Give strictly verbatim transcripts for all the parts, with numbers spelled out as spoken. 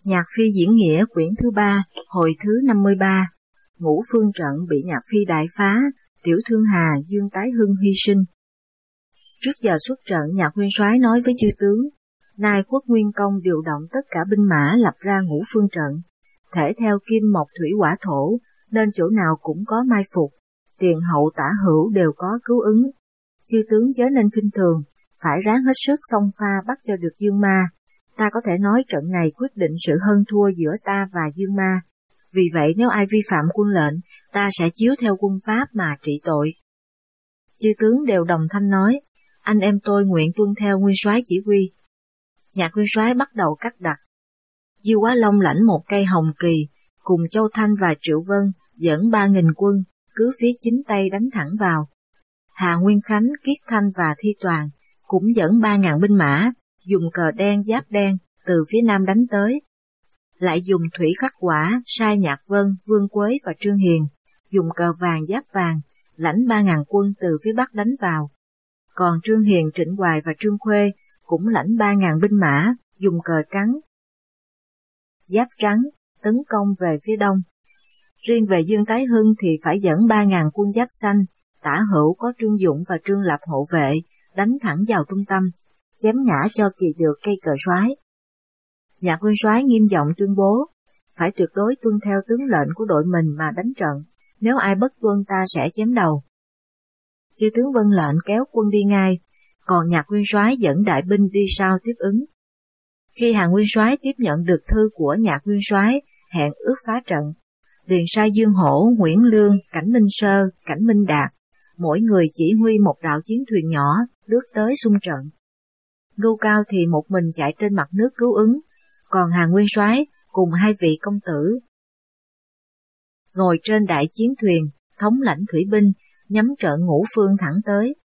Nhạc Phi diễn nghĩa quyển thứ ba, hồi thứ năm mươi ba. Ngũ phương trận bị Nhạc Phi đại phá, Tiểu Thương Hà, Dương Tái Hưng hy sinh. Trước giờ xuất trận, Nhạc Nguyên Soái nói với chư tướng, nay Quốc Nguyên Công điều động tất cả binh mã lập ra ngũ phương trận, thể theo kim mộc thủy hỏa thổ, nên chỗ nào cũng có mai phục, tiền hậu tả hữu đều có cứu ứng. Chư tướng chớ nên khinh thường, phải ráng hết sức xông pha bắt cho được Dương Ma. Ta có thể nói trận này quyết định sự hơn thua giữa ta và Dương Ma. Vì vậy nếu ai vi phạm quân lệnh, ta sẽ chiếu theo quân pháp mà trị tội. Chư tướng đều đồng thanh nói, anh em tôi nguyện tuân theo Nguyên Soái chỉ huy. Nhạc Nguyên Soái bắt đầu cắt đặt. Dư Quá Long lãnh một cây hồng kỳ, cùng Châu Thanh và Triệu Vân dẫn ba nghìn quân, cứ phía chính tây đánh thẳng vào. Hà Nguyên Khánh, Kiết Thanh và Thi Toàn cũng dẫn ba ngàn binh mã, dùng cờ đen giáp đen từ phía nam đánh tới. Lại dùng thủy khắc quả, sai Nhạc Vân, Vương Quế và Trương Hiền, dùng cờ vàng giáp vàng, lãnh ba ngàn quân từ phía bắc đánh vào. Còn Trương Hiền, Trịnh Hoài và Trương Khuê cũng lãnh ba ngàn binh mã, dùng cờ trắng, giáp trắng, tấn công về phía đông. Riêng về Dương Tái Hưng thì phải dẫn ba ngàn quân giáp xanh, tả hữu có Trương Dũng và Trương Lập hộ vệ, đánh thẳng vào trung tâm, chém ngã cho kỳ được cây cờ soái. Nhạc Nguyên Soái nghiêm giọng tuyên bố, phải tuyệt đối tuân theo tướng lệnh của đội mình mà đánh trận, nếu ai bất tuân ta sẽ chém đầu. Chư tướng vâng lệnh kéo quân đi ngay, còn Nhạc Nguyên Soái dẫn đại binh đi sau tiếp ứng. Khi Hà Nguyên Soái tiếp nhận được thư của Nhạc Nguyên Soái hẹn ước phá trận, liền sai Dương Hổ, Nguyễn Lương, Cảnh Minh Sơ, Cảnh Minh Đạt, mỗi người chỉ huy một đạo chiến thuyền nhỏ lướt tới xung trận. Ngưu Cao thì một mình chạy trên mặt nước cứu ứng, còn Hà Nguyên Soái cùng hai vị công tử ngồi trên đại chiến thuyền, thống lãnh thủy binh, nhắm trận ngũ phương thẳng tới.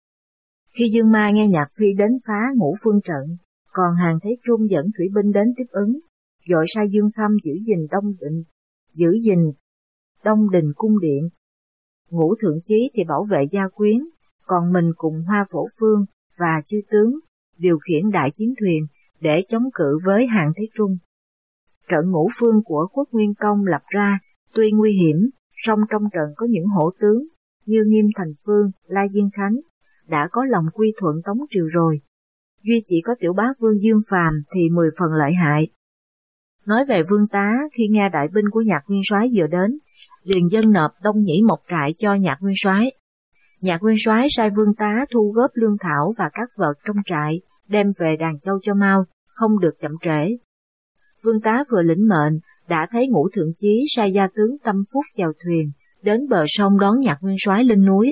Khi Dương Ma nghe Nhạc Phi đến phá ngũ phương trận, còn Hàn Thế Trung dẫn thủy binh đến tiếp ứng, vội sai Dương Khâm giữ gìn đông định, giữ gìn đông đình cung điện. Ngũ Thượng Chí thì bảo vệ gia quyến, còn mình cùng Hoa Phổ Phương và chư tướng điều khiển đại chiến thuyền để chống cự với Hàn Thế Trung. Trận ngũ phương của Quốc Nguyên Công lập ra tuy nguy hiểm, song trong trận có những hổ tướng như Nghiêm Thành Phương, La Diên Khánh đã có lòng quy thuận Tống triều rồi. Duy chỉ có tiểu bá vương Dương Phàm thì mười phần lợi hại. Nói về Vương Tá, khi nghe đại binh của Nhạc Nguyên Soái vừa đến, liền dâng nộp Đông Nhĩ một trại cho Nhạc Nguyên Soái. Nhạc Nguyên Soái sai Vương Tá thu góp lương thảo và các vật trong trại, đem về Đàn Châu cho mau, không được chậm trễ. Vương Tá vừa lĩnh mệnh, đã thấy Ngũ Thượng Chí sai gia tướng Tâm Phúc chèo thuyền, đến bờ sông đón Nhạc Nguyên Soái lên núi.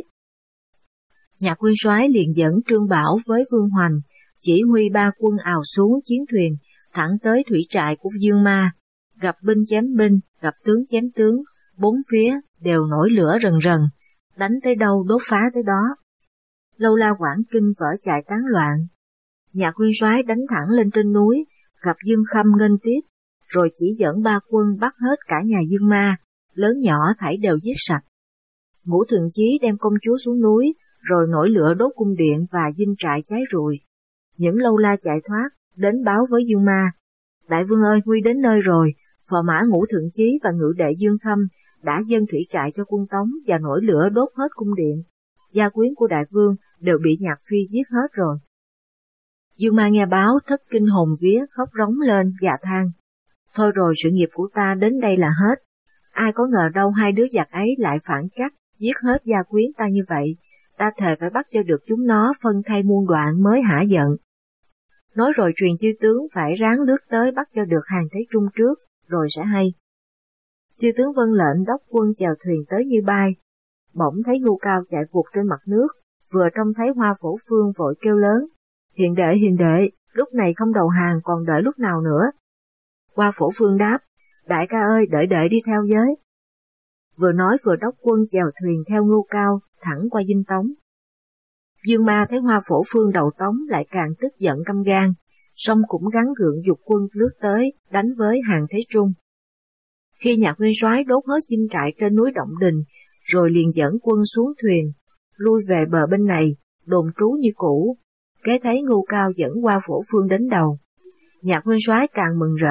Nhạc Nguyên Soái liền dẫn Trương Bảo với Vương Hoành, chỉ huy ba quân ào xuống chiến thuyền, thẳng tới thủy trại của Dương Ma, gặp binh chém binh, gặp tướng chém tướng, bốn phía đều nổi lửa rần rần, đánh tới đâu đốt phá tới đó. Lâu La Quảng Kinh vỡ chạy tán loạn. Nhạc Nguyên Soái đánh thẳng lên trên núi, gặp Dương Khâm nghênh tiếp, rồi chỉ dẫn ba quân bắt hết cả nhà Dương Ma, lớn nhỏ thảy đều giết sạch. Ngũ Thượng Chí đem công chúa xuống núi, rồi nổi lửa đốt cung điện và dinh trại cháy rụi. Những Lâu La chạy thoát, đến báo với Dương Ma, đại vương ơi, nguy đến nơi rồi, phò mã Ngũ Thượng Chí và ngự đệ Dương Khâm đã dâng thủy trại cho quân Tống và nổi lửa đốt hết cung điện. Gia quyến của đại vương đều bị Nhạc Phi giết hết rồi. Dương Ma nghe báo thất kinh hồn vía, khóc rống lên gà than. Thôi rồi, sự nghiệp của ta đến đây là hết. Ai có ngờ đâu hai đứa giặc ấy lại phản trắc, giết hết gia quyến ta như vậy. Ta thề phải bắt cho được chúng nó phân thay muôn đoạn mới hả giận. Nói rồi truyền chư tướng phải ráng lướt tới bắt cho được Hàn Thế Trung trước, rồi sẽ hay. Chư tướng vâng lệnh đốc quân chèo thuyền tới như bay. Bỗng thấy Ngưu Cao chạy vụt trên mặt nước, vừa trông thấy Hoa Phổ Phương vội kêu lớn, hiền đệ hiền đệ, lúc này không đầu hàng còn đợi lúc nào nữa. Hoa Phổ Phương đáp, đại ca ơi, đợi đợi đi theo với. Vừa nói vừa đốc quân chèo thuyền theo Ngưu Cao thẳng qua dinh Tống. Dương Ma thấy Hoa Phổ Phương đầu Tống lại càng tức giận căm gan, song cũng gắng gượng dục quân lướt tới đánh với Hàn Thế Trung. Khi Nhạc Nguyên Soái đốt hết dinh trại trên núi Động Đình, rồi liền dẫn quân xuống thuyền, lui về bờ bên này, đồn trú như cũ. Kế thấy Ngưu Cao dẫn Hoa Phổ Phương đến đầu. Nhạc Nguyên Soái càng mừng rỡ,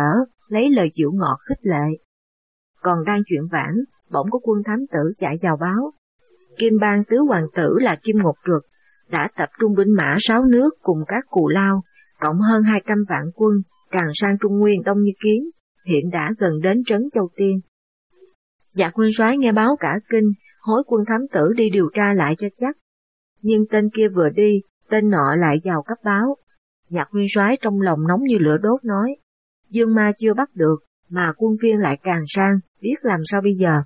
lấy lời dịu ngọt khích lệ. Còn đang chuyện vãn, bỗng có quân thám tử chạy vào báo. Kim Bang tứ hoàng tử là Kim Ngột Truật đã tập trung binh mã sáu nước cùng các cù lao, cộng hơn hai trăm vạn quân, tràn sang Trung Nguyên đông như kiến, hiện đã gần đến trấn Châu Tiên. Nhạc nguyên soái nghe báo cả kinh, hối quân thám tử đi điều tra lại cho chắc. Nhưng tên kia vừa đi, tên nọ lại vào cấp báo. Nhạc nguyên soái trong lòng nóng như lửa đốt nói, Dương Ma chưa bắt được, mà quân viên lại càng sang, biết làm sao bây giờ.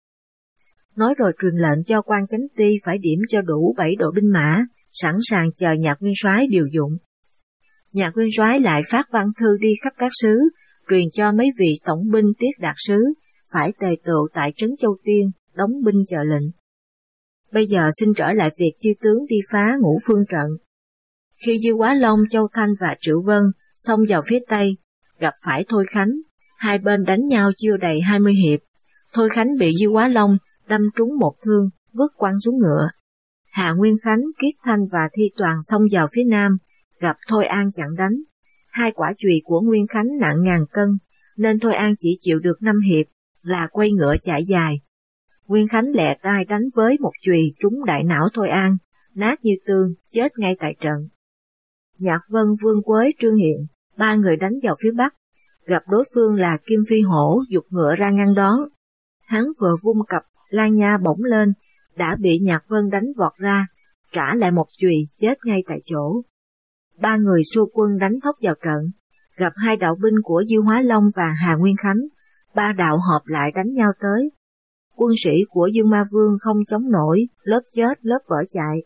Nói rồi truyền lệnh cho quan chánh ty phải điểm cho đủ bảy đội binh mã, sẵn sàng chờ Nhạc nguyên soái điều dụng. Nhạc nguyên soái lại phát văn thư đi khắp các xứ, truyền cho mấy vị tổng binh tiết đạt sứ, phải tề tựu tại trấn Châu Tiên, đóng binh chờ lệnh. Bây giờ xin trở lại việc chư tướng đi phá Ngũ Phương trận. Khi Dư Quá Long, Châu Thanh và Triệu Vân xông vào phía Tây, gặp phải Thôi Khánh, hai bên đánh nhau chưa đầy hai mươi hiệp. Thôi Khánh bị Dư Quá Long đâm trúng một thương, vứt quăng xuống ngựa. Hà Nguyên Khánh, Kiết Thanh và Thi Toàn xông vào phía Nam, gặp Thôi An chặn đánh. Hai quả chùy của Nguyên Khánh nặng ngàn cân, nên Thôi An chỉ chịu được năm hiệp, là quay ngựa chạy dài. Nguyên Khánh lẹ tay đánh với một chùy trúng đại não Thôi An, nát như tương, chết ngay tại trận. Nhạc Vân, Vương Quế, Trương Hiện, ba người đánh vào phía Bắc, gặp đối phương là Kim Phi Hổ giục ngựa ra ngăn đón. Hắn vừa vung cặp Lan Nha bổng lên, đã bị Nhạc Vân đánh vọt ra, trả lại một chùy, chết ngay tại chỗ. Ba người xua quân đánh thốc vào trận, gặp hai đạo binh của Dư Hóa Long và Hà Nguyên Khánh, ba đạo họp lại đánh nhau tới. Quân sĩ của Dương Ma Vương không chống nổi, lớp chết lớp vỡ chạy.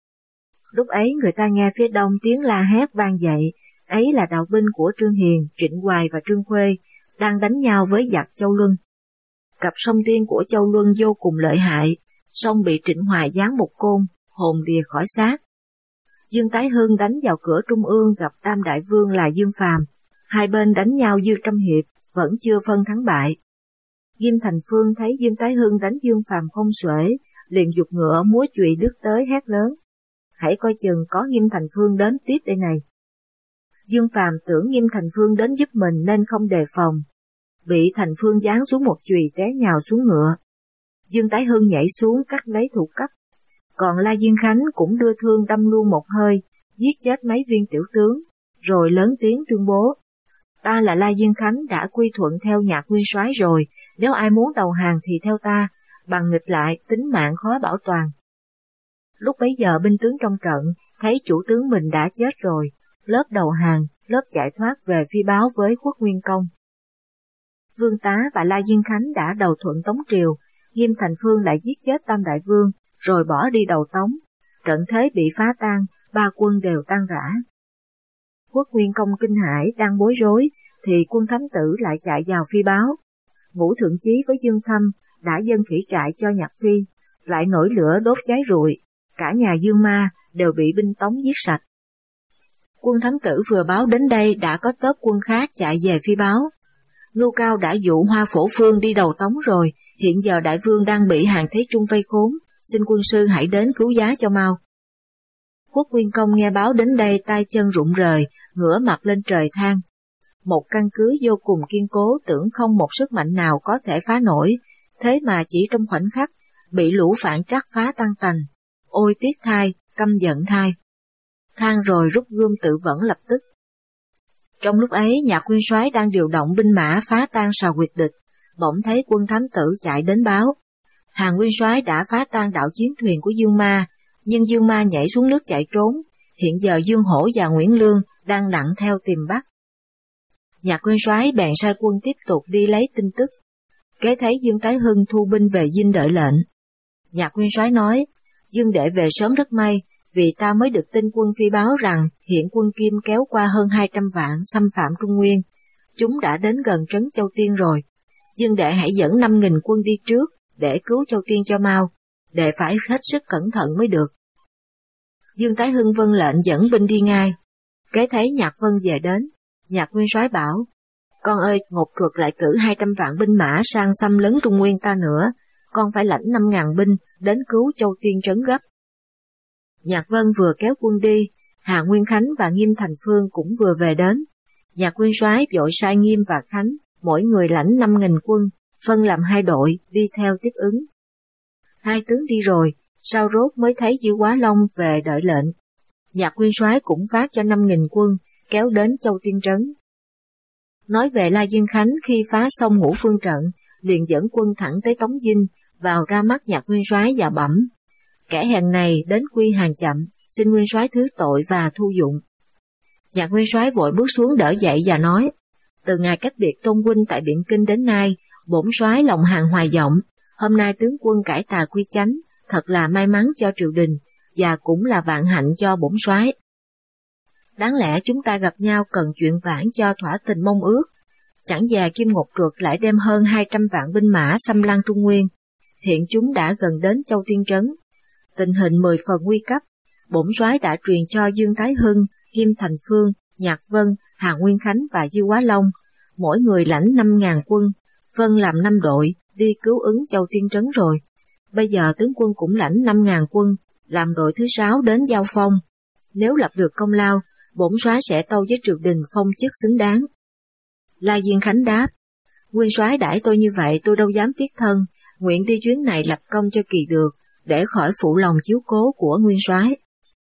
Lúc ấy người ta nghe phía đông tiếng la hét vang dậy, ấy là đạo binh của Trương Hiền, Trịnh Hoài và Trương Khuê, đang đánh nhau với giặc Châu Luân. Cặp song tiên của Châu Luân vô cùng lợi hại, song bị Trịnh Hoài giáng một côn, hồn lìa khỏi xác. Dương Tái Hưng đánh vào cửa Trung ương gặp Tam Đại Vương là Dương Phàm, hai bên đánh nhau dư trăm hiệp, vẫn chưa phân thắng bại. Ghim Thành Phương thấy Dương Tái Hưng đánh Dương Phàm không xuể, liền giục ngựa múa chùy lướt tới hét lớn, hãy coi chừng có Ghim Thành Phương đến tiếp đây này. Dương Phàm tưởng Ghim Thành Phương đến giúp mình nên không đề phòng, bị Thành Phương giáng xuống một chùy té nhào xuống ngựa. Dương Tái Hưng nhảy xuống cắt lấy thủ cấp, còn La Diên Khánh cũng đưa thương đâm luôn một hơi, giết chết mấy viên tiểu tướng, rồi lớn tiếng tuyên bố, ta là La Diên Khánh đã quy thuận theo Nhạc nguyên soái rồi, nếu ai muốn đầu hàng thì theo ta, bằng nghịch lại tính mạng khó bảo toàn. Lúc bấy giờ binh tướng trong trận thấy chủ tướng mình đã chết rồi, lớp đầu hàng, lớp chạy thoát về phi báo với Khuất Nguyên Công. Vương Tá và La Diên Khánh đã đầu thuận Tống Triều, Ghim Thành Phương lại giết chết Tam Đại Vương, rồi bỏ đi đầu Tống. Trận thế bị phá tan, ba quân đều tan rã. Khuất Nguyên Công kinh hãi đang bối rối, thì quân thám tử lại chạy vào phi báo. Ngũ Thượng Chí với Dương Thâm đã dâng khỉ trại cho Nhạc Phi, lại nổi lửa đốt cháy rụi, cả nhà Dương Ma đều bị binh Tống giết sạch. Quân thám tử vừa báo đến đây đã có tớp quân khác chạy về phi báo. Ngưu Cao đã dụ Hoa Phổ Phương đi đầu Tống rồi, hiện giờ đại vương đang bị Hàn Thế Trung vây khốn, xin quân sư hãy đến cứu giá cho mau. Khuất Nguyên Công nghe báo đến đây tay chân rụng rời, ngửa mặt lên trời than. Một căn cứ vô cùng kiên cố tưởng không một sức mạnh nào có thể phá nổi, thế mà chỉ trong khoảnh khắc, bị lũ phản trắc phá tan tành. Ôi tiếc thai, căm giận thai. Than rồi rút gươm tự vẫn lập tức. Trong lúc ấy Nhạc nguyên soái đang điều động binh mã phá tan Sào Quyệt địch, bỗng thấy quân thám tử chạy đến báo. Hàn nguyên soái đã phá tan đạo chiến thuyền của Dương Ma, nhưng Dương Ma nhảy xuống nước chạy trốn, hiện giờ Dương Hổ và Nguyễn Lương đang nặng theo tìm bắt. Nhạc nguyên soái bèn sai quân tiếp tục đi lấy tin tức. Kế thấy Dương Tái Hưng thu binh về dinh đợi lệnh. Nhạc nguyên soái nói, Dương đệ về sớm rất may, vì ta mới được tin quân phi báo rằng hiện quân Kim kéo qua hơn hai trăm vạn xâm phạm Trung Nguyên. Chúng đã đến gần trấn Châu Tiên rồi. Dương đệ hãy dẫn năm nghìn quân đi trước để cứu Châu Tiên cho mau, đệ phải hết sức cẩn thận mới được. Dương Tái Hưng vâng lệnh dẫn binh đi ngay. Kế thấy Nhạc Vân về đến, Nhạc nguyên soái bảo, con ơi, Ngột Truật lại cử hai trăm vạn binh mã sang xâm lấn Trung Nguyên ta nữa, con phải lãnh năm ngàn binh đến cứu Châu Tiên trấn gấp. Nhạc Vân vừa kéo quân đi, Hà Nguyên Khánh và Nghiêm Thành Phương cũng vừa về đến. Nhạc nguyên soái vội sai Nghiêm và Khánh mỗi người lãnh năm nghìn quân, phân làm hai đội, đi theo tiếp ứng. Hai tướng đi rồi, sau rốt mới thấy Dư Quá Long về đợi lệnh. Nhạc nguyên soái cũng phát cho năm nghìn quân, kéo đến Châu Tiên Trấn. Nói về La Diên Khánh khi phá xong Ngũ Phương trận, liền dẫn quân thẳng tới Tống Dinh, vào ra mắt Nhạc nguyên soái và bẩm: kẻ hèn này đến quy hàng chậm, xin nguyên soái thứ tội và thu dụng. Nhạc nguyên soái vội bước xuống đỡ dậy và nói: từ ngày cách biệt Tôn huynh tại Biện Kinh đến nay, bổn soái lòng hàng hoài vọng, hôm nay tướng quân cải tà quy chánh, thật là may mắn cho triều đình, và cũng là vạn hạnh cho bổn soái. Đáng lẽ chúng ta gặp nhau cần chuyện vãn cho thỏa tình mong ước, chẳng dè Kim Ngột Truật lại đem hơn hai trăm vạn binh mã xâm lăng Trung Nguyên. Hiện chúng đã gần đến Châu Tiên Trấn, tình hình mười phần nguy cấp. Bổn soái đã truyền cho Dương Tái Hưng, Kim Thành Phương, Nhạc Vân, Hà Nguyên Khánh và Dư Quá Long, mỗi người lãnh năm ngàn quân, phân làm năm đội, đi cứu ứng Châu Tiên Trấn rồi. Bây giờ tướng quân cũng lãnh năm ngàn quân, làm đội thứ sáu đến giao phong. Nếu lập được công lao, bổn soái sẽ tâu với triều đình phong chức xứng đáng. La Diên Khánh đáp: nguyên soái đãi tôi như vậy tôi đâu dám tiếc thân, nguyện đi chuyến này lập công cho kỳ được, để khỏi phụ lòng chiếu cố của nguyên soái.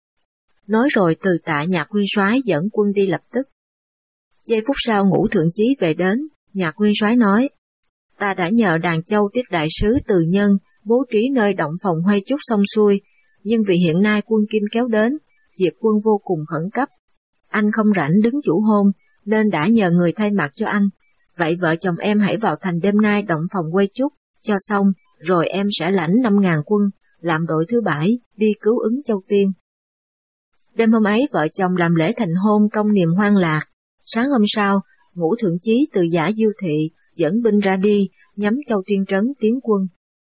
Nói rồi từ tạ Nhạc nguyên soái dẫn quân đi lập tức. Giây phút sau Ngũ Thượng Chí về đến, Nhạc nguyên soái nói: ta đã nhờ Đàn Châu tiếp đại sứ Từ Nhân bố trí nơi động phòng Huê Trúc xong xuôi, nhưng vì hiện nay quân Kim kéo đến, việc quân vô cùng khẩn cấp. Anh không rảnh đứng chủ hôn, nên đã nhờ người thay mặt cho anh. Vậy vợ chồng em hãy vào thành đêm nay động phòng Huê Trúc cho xong, rồi em sẽ lãnh năm ngàn quân, làm đội thứ bảy, đi cứu ứng Châu Tiên. Đêm hôm ấy vợ chồng làm lễ thành hôn trong niềm hoan lạc. Sáng hôm sau, Ngũ Thượng Chí từ Giả Diêu Thị dẫn binh ra đi, nhắm Châu Tiên Trấn tiến quân.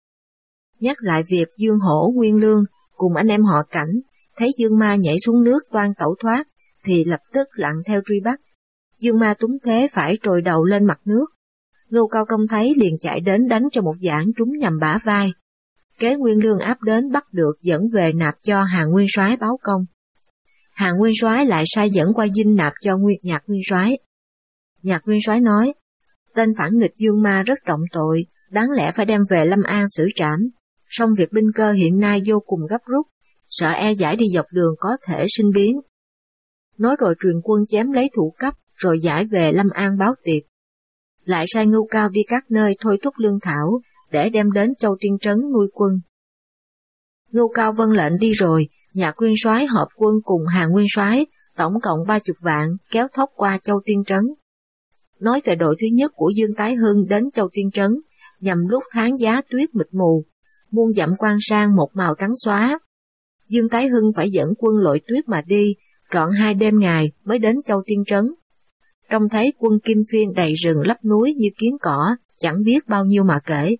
Nhắc lại việc Dương Hổ, Nguyên Lương cùng anh em họ Cảnh thấy Dương Ma nhảy xuống nước toan tẩu thoát, thì lập tức lặn theo truy bắt. Dương Ma túng thế phải trồi đầu lên mặt nước. Ngưu Cao trông thấy liền chạy đến đánh cho một giảng trúng nhằm bả vai. Kế Nguyên Lương áp đến bắt được dẫn về nạp cho Hà Nguyên soái báo công. Hà Nguyên soái lại sai dẫn qua dinh nạp cho Nguyệt Nhạc Nguyên soái. Nhạc Nguyên soái nói: tên phản nghịch Dương Ma rất trọng tội, đáng lẽ phải đem về Lâm An xử trảm. Song việc binh cơ hiện nay vô cùng gấp rút, sợ e giải đi dọc đường có thể sinh biến. Nói rồi truyền quân chém lấy thủ cấp, rồi giải về Lâm An báo tiệp. Lại sai Ngưu Cao đi các nơi thôi thúc lương thảo, để đem đến Châu Tiên Trấn nuôi quân. Ngưu Cao vâng lệnh đi rồi, Nhạc Nguyên soái họp quân cùng Hà Nguyên soái, tổng cộng ba chục vạn, kéo thốc qua Châu Tiên Trấn. Nói về đội thứ nhất của Dương Tái Hưng đến Châu Tiên Trấn, nhằm lúc tháng giá tuyết mịt mù, muôn dặm quan sang một màu trắng xóa. Dương Tái Hưng phải dẫn quân lội tuyết mà đi, trọn hai đêm ngày mới đến Châu Tiên Trấn. Trông thấy quân Kim Phiên đầy rừng lấp núi như kiến cỏ, chẳng biết bao nhiêu mà kể.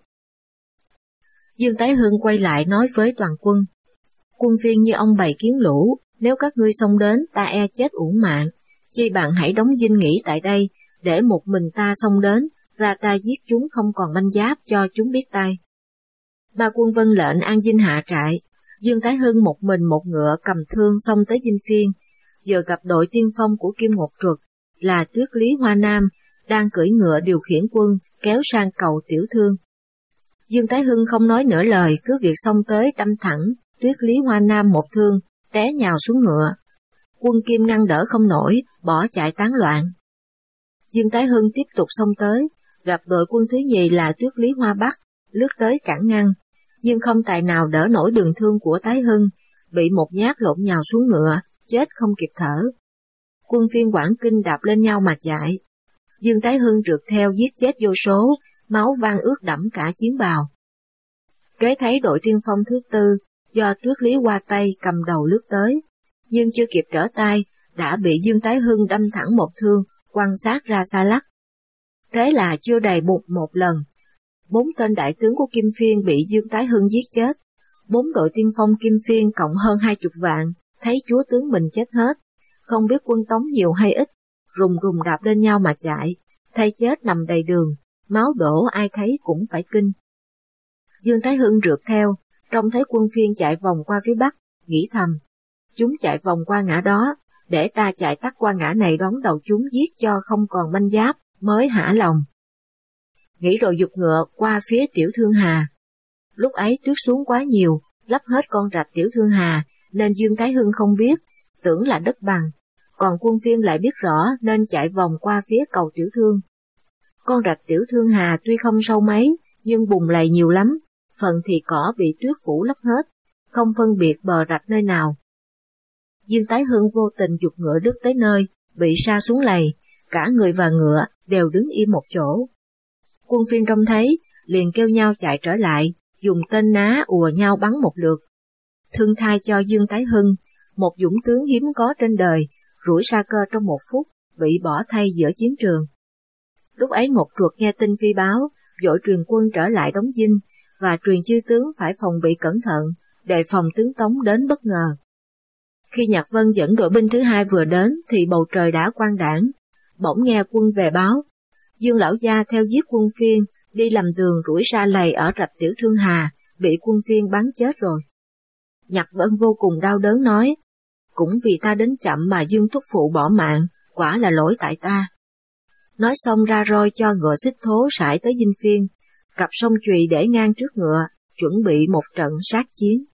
Dương Tái Hưng quay lại nói với toàn quân: quân Phiên như ông bầy kiến lũ, nếu các ngươi xông đến ta e chết uổng mạng, chi bằng hãy đóng dinh nghỉ tại đây, để một mình ta xông đến, ra ta giết chúng không còn banh giáp cho chúng biết tay. Ba quân vân lệnh an dinh hạ trại. Dương Tái Hưng một mình một ngựa cầm thương xông tới dinh Phiên, giờ gặp đội tiên phong của Kim Ngột Truật là Tuyết Lý Hoa Nam đang cưỡi ngựa điều khiển quân kéo sang cầu Tiểu Thương. Dương Tái Hưng không nói nửa lời, cứ việc xông tới đâm thẳng Tuyết Lý Hoa Nam một thương, té nhào xuống ngựa. Quân Kim ngăn đỡ không nổi, bỏ chạy tán loạn. Dương Tái Hưng tiếp tục xông tới, gặp đội quân thứ nhì là Tuyết Lý Hoa Bắc, lướt tới cản ngăn, nhưng không tài nào đỡ nổi đường thương của Tái Hưng, bị một nhát lộn nhào xuống ngựa, chết không kịp thở. Quân Phiên Quảng Kinh đạp lên nhau mà chạy. Dương Tái Hưng rượt theo giết chết vô số, máu vang ướt đẫm cả chiến bào. Kế thấy đội tiên phong thứ tư, do Tuyết Lý Hoa Tây cầm đầu lướt tới, nhưng chưa kịp trở tay, đã bị Dương Tái Hưng đâm thẳng một thương, quăng xác ra xa lắc. Thế là chưa đầy một một lần, bốn tên đại tướng của Kim Phiên bị Dương Tái Hưng giết chết. Bốn đội tiên phong Kim Phiên cộng hơn hai chục vạn, thấy chúa tướng mình chết hết, không biết quân Tống nhiều hay ít, rùng rùng đạp lên nhau mà chạy, thay chết nằm đầy đường, máu đổ ai thấy cũng phải kinh. Dương Tái Hưng rượt theo, trông thấy quân Phiên chạy vòng qua phía bắc, nghĩ thầm: chúng chạy vòng qua ngã đó, để ta chạy tắt qua ngã này đón đầu chúng giết cho không còn banh giáp, mới hả lòng. nghĩ rồi giục ngựa qua phía Tiểu Thương Hà. Lúc ấy tuyết xuống quá nhiều, lấp hết con rạch Tiểu Thương Hà, nên Dương Thái Hưng không biết, tưởng là đất bằng, còn quân Phiên lại biết rõ nên chạy vòng qua phía cầu Tiểu Thương. Con rạch Tiểu Thương Hà tuy không sâu mấy, nhưng bùn lầy nhiều lắm, phần thì cỏ bị tuyết phủ lấp hết, không phân biệt bờ rạch nơi nào. Dương Tái Hưng vô tình giục ngựa đứt tới nơi, bị sa xuống lầy, cả người và ngựa đều đứng im một chỗ. Quân Phiên trông thấy, liền kêu nhau chạy trở lại, dùng tên ná ùa nhau bắn một lượt. Thương thai cho Dương Tái Hưng, một dũng tướng hiếm có trên đời, rủi sa cơ trong một phút, bị bỏ thay giữa chiến trường. Lúc ấy Ngọc Truật nghe tin phi báo, vội truyền quân trở lại đóng dinh, và truyền chư tướng phải phòng bị cẩn thận, đề phòng tướng Tống đến bất ngờ. Khi Nhạc Vân dẫn đội binh thứ hai vừa đến thì bầu trời đã quang đãng, bỗng nghe quân về báo, Dương lão gia theo giết quân Phiên, đi lầm đường rủi sa lầy ở rạch Tiểu Thương Hà, bị quân Phiên bắn chết rồi. Nhạc Vân vô cùng đau đớn nói, cũng vì ta đến chậm mà Dương thúc phụ bỏ mạng, quả là lỗi tại ta. Nói xong ra roi cho ngựa xích thố sải tới dinh Phiên, cặp song chùy để ngang trước ngựa, chuẩn bị một trận sát chiến.